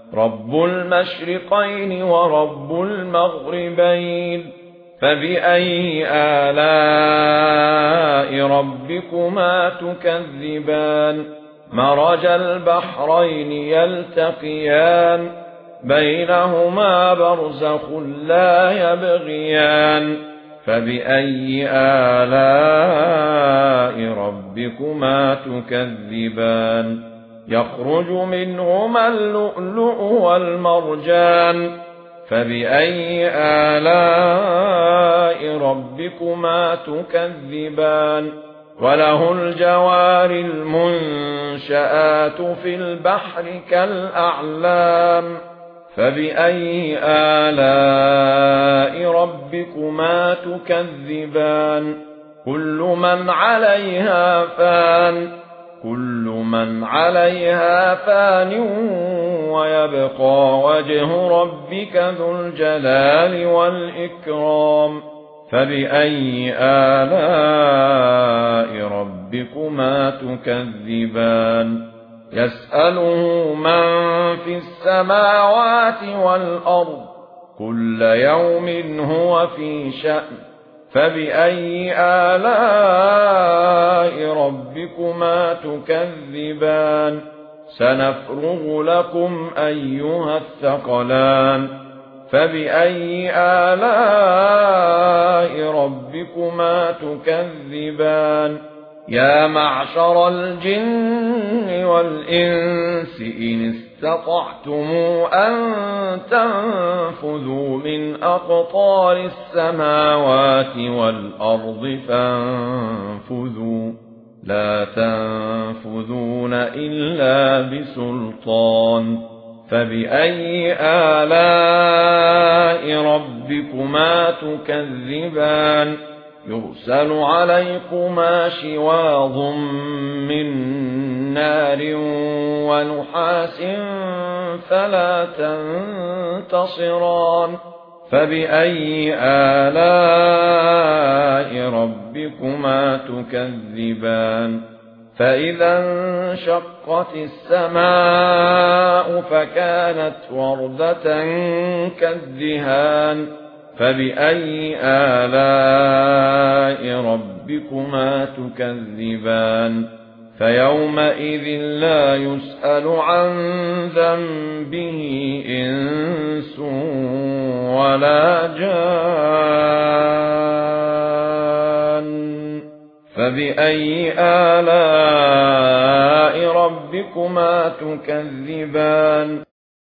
رب المشرقين ورب المغربين فبأي آلاء ربكما تكذبان مرج البحرين يلتقيان بينهما برزخ لا يبغيان فبأي آلاء ربكما تكذبان يخرج منهما اللؤلؤ والمرجان فبأي آلاء ربكما تكذبان وله الجوار المنشآت في البحر كالأعلام فبأي آلاء ربكما تكذبان كل من عليها فان ويبقى وجه ربك ذو الجلال والإكرام فبأي آلاء ربكما تكذبان يسأله من في السماوات والأرض كل يوم هو في شأن فبأي آلاء ربكما تكذبان سنفرغ لكم أيها الثقلان فبأي آلاء ربكما تكذبان يا معشر الجن والإنس إن استطعتم أن تنفذوا من أقطار السماوات والأرض فانفذوا لا تنفذون إلا بسلطان فبأي آلاء ربكما تكذبان يرسل عليكما شواظ من نار ونحاس فلا تنتصران فبأي آلاء ربكما تكذبان فإذا انشقت السماء فكانت وردة كالدهان فبأي آلاء ربكما تكذبان فيومئذ لا يسأل عن ذنبه إنس ولا جان فبأي آلاء ربكما تكذبان